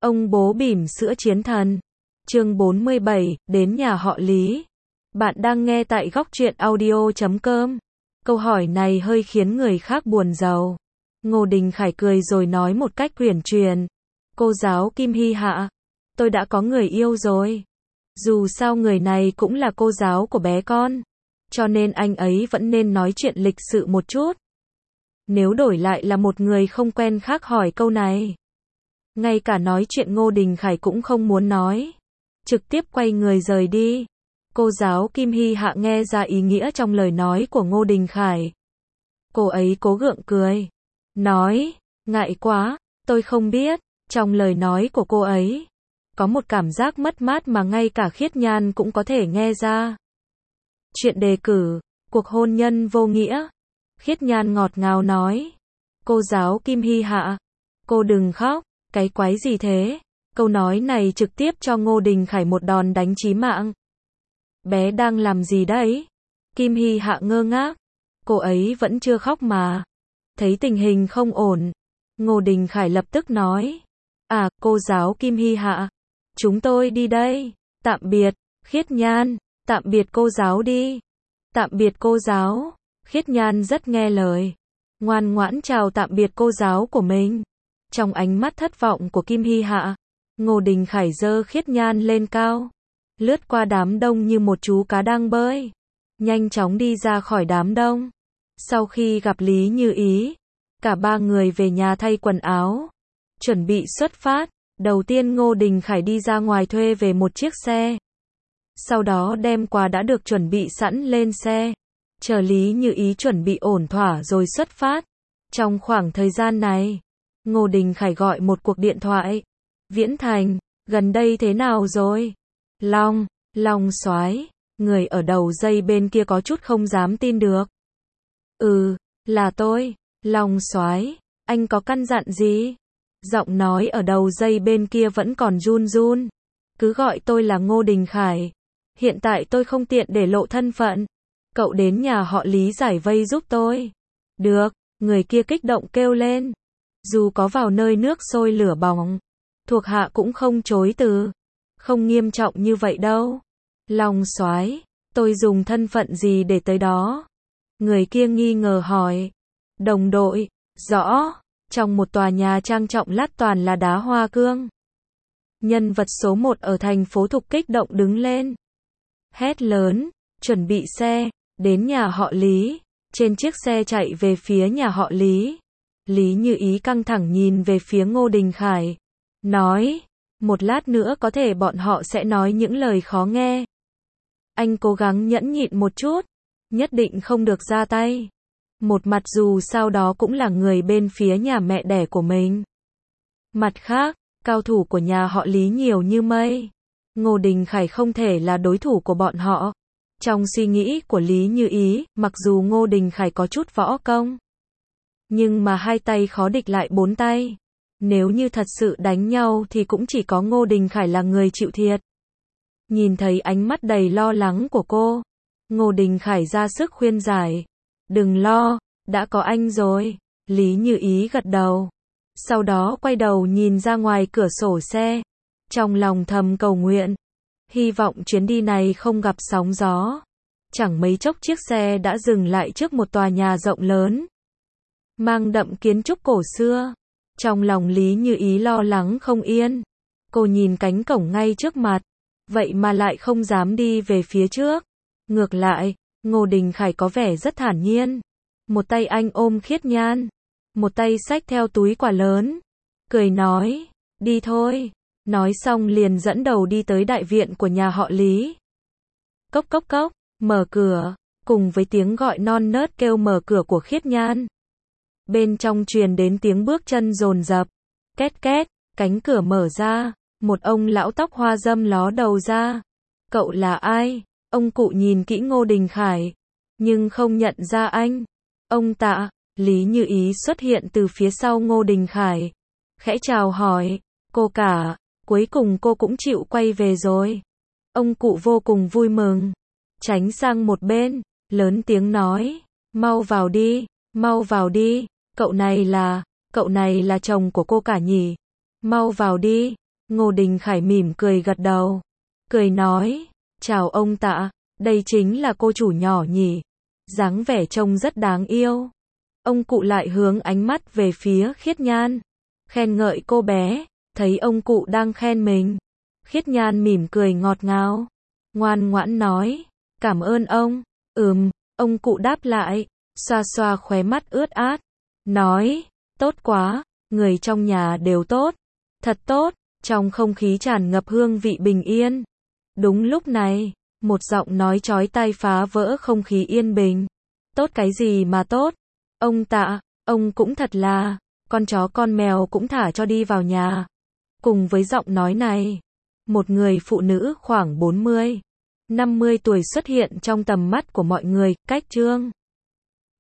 Ông bố bỉm sữa chiến thần. Chương 47, đến nhà họ Lý. Bạn đang nghe tại góc truyện audio.com. Câu hỏi này hơi khiến người khác buồn rầu. Ngô Đình Khải cười rồi nói một cách uyển chuyển. Cô giáo Kim Hy Hạ, tôi đã có người yêu rồi. Dù sao người này cũng là cô giáo của bé con, cho nên anh ấy vẫn nên nói chuyện lịch sự một chút. Nếu đổi lại là một người không quen khác hỏi câu này, ngay cả nói chuyện Ngô Đình Khải cũng không muốn nói, trực tiếp quay người rời đi. Cô giáo Kim Hy Hạ nghe ra ý nghĩa trong lời nói của Ngô Đình Khải. Cô ấy cố gượng cười, nói, ngại quá, tôi không biết. Trong lời nói của cô ấy, có một cảm giác mất mát mà ngay cả Khiết Nhan cũng có thể nghe ra. Chuyện đề cử, cuộc hôn nhân vô nghĩa. Khiết Nhan ngọt ngào nói. Cô giáo Kim Hy Hạ, cô đừng khóc, cái quái gì thế? Câu nói này trực tiếp cho Ngô Đình Khải một đòn đánh chí mạng. Bé đang làm gì đấy? Kim Hy Hạ ngơ ngác. Cô ấy vẫn chưa khóc mà. Thấy tình hình không ổn, Ngô Đình Khải lập tức nói. À, cô giáo Kim Hy Hạ, chúng tôi đi đây. Tạm biệt, Khiết Nhan. Tạm biệt cô giáo đi. Tạm biệt cô giáo. Khiết Nhan rất nghe lời, ngoan ngoãn chào tạm biệt cô giáo của mình. Trong ánh mắt thất vọng của Kim Hy Hạ, Ngô Đình Khải giơ Khiết Nhan lên cao, lướt qua đám đông như một chú cá đang bơi, nhanh chóng đi ra khỏi đám đông. Sau khi gặp Lý Như Ý, cả ba người về nhà thay quần áo, chuẩn bị xuất phát. Đầu tiên Ngô Đình Khải đi ra ngoài thuê về một chiếc xe, sau đó đem quà đã được chuẩn bị sẵn lên xe, chờ Lý Như Ý chuẩn bị ổn thỏa rồi xuất phát. Trong khoảng thời gian này, Ngô Đình Khải gọi một cuộc điện thoại. Viễn Thành, gần đây thế nào rồi? Long soái, người ở đầu dây bên kia có chút không dám tin được. Ừ, là tôi, Long soái, anh có căn dặn gì? Giọng nói ở đầu dây bên kia vẫn còn run run. Cứ gọi tôi là Ngô Đình Khải. Hiện tại tôi không tiện để lộ thân phận. Cậu đến nhà họ Lý giải vây giúp tôi. Được, người kia kích động kêu lên. Dù có vào nơi nước sôi lửa bỏng, thuộc hạ cũng không chối từ. Không nghiêm trọng như vậy đâu. Long soái, tôi dùng thân phận gì để tới đó? Người kia nghi ngờ hỏi. Đồng đội, rõ. Trong một tòa nhà trang trọng lát toàn là đá hoa cương. Nhân vật số 1 ở thành phố Thục kích động đứng lên, hét lớn, chuẩn bị xe, đến nhà họ Lý. Trên chiếc xe chạy về phía nhà họ Lý. Lý Như Ý căng thẳng nhìn về phía Ngô Đình Khải, nói, một lát nữa có thể bọn họ sẽ nói những lời khó nghe. Anh cố gắng nhẫn nhịn một chút, nhất định không được ra tay. Một mặt dù sao đó cũng là người bên phía nhà mẹ đẻ của mình. Mặt khác, cao thủ của nhà họ Lý nhiều như mây. Ngô Đình Khải không thể là đối thủ của bọn họ. Trong suy nghĩ của Lý Như Ý, mặc dù Ngô Đình Khải có chút võ công, nhưng mà hai tay khó địch lại bốn tay. Nếu như thật sự đánh nhau thì cũng chỉ có Ngô Đình Khải là người chịu thiệt. Nhìn thấy ánh mắt đầy lo lắng của cô, Ngô Đình Khải ra sức khuyên giải. Đừng lo, đã có anh rồi. Lý Như Ý gật đầu. Sau đó quay đầu nhìn ra ngoài cửa sổ xe, trong lòng thầm cầu nguyện, hy vọng chuyến đi này không gặp sóng gió. Chẳng mấy chốc chiếc xe đã dừng lại trước một tòa nhà rộng lớn, mang đậm kiến trúc cổ xưa. Trong lòng Lý Như Ý lo lắng không yên. Cô nhìn cánh cổng ngay trước mặt, vậy mà lại không dám đi về phía trước. Ngược lại, Ngô Đình Khải có vẻ rất thản nhiên. Một tay anh ôm Khiết Nhan, một tay xách theo túi quà lớn, cười nói, đi thôi. Nói xong liền dẫn đầu đi tới đại viện của nhà họ Lý. Cốc cốc cốc, mở cửa, cùng với tiếng gọi non nớt kêu mở cửa của Khiết Nhan. Bên trong truyền đến tiếng bước chân dồn dập, két két, cánh cửa mở ra, một ông lão tóc hoa râm ló đầu ra. Cậu là ai? Ông cụ nhìn kỹ Ngô Đình Khải, nhưng không nhận ra anh. Ông Tạ. Lý Như Ý xuất hiện từ phía sau Ngô Đình Khải, khẽ chào hỏi, cô cả, cuối cùng cô cũng chịu quay về rồi. Ông cụ vô cùng vui mừng, tránh sang một bên, lớn tiếng nói, mau vào đi, cậu này là chồng của cô cả nhỉ? Mau vào đi. Ngô Đình Khải mỉm cười gật đầu. Cười nói, chào ông Tạ, đây chính là cô chủ nhỏ nhỉ. Dáng vẻ trông rất đáng yêu. Ông cụ lại hướng ánh mắt về phía Khiết Nhan. Khen ngợi cô bé, thấy ông cụ đang khen mình. Khiết Nhan mỉm cười ngọt ngào. Ngoan ngoãn nói, cảm ơn ông. Ông cụ đáp lại, xoa xoa khóe mắt ướt át. Nói, tốt quá, người trong nhà đều tốt. Thật tốt, trong không khí tràn ngập hương vị bình yên. Đúng lúc này, một giọng nói chói tai phá vỡ không khí yên bình. Tốt cái gì mà tốt? Ông Tạ, ông cũng thật là, con chó con mèo cũng thả cho đi vào nhà. Cùng với giọng nói này, một người phụ nữ khoảng 40, 50 tuổi xuất hiện trong tầm mắt của mọi người, cách Trương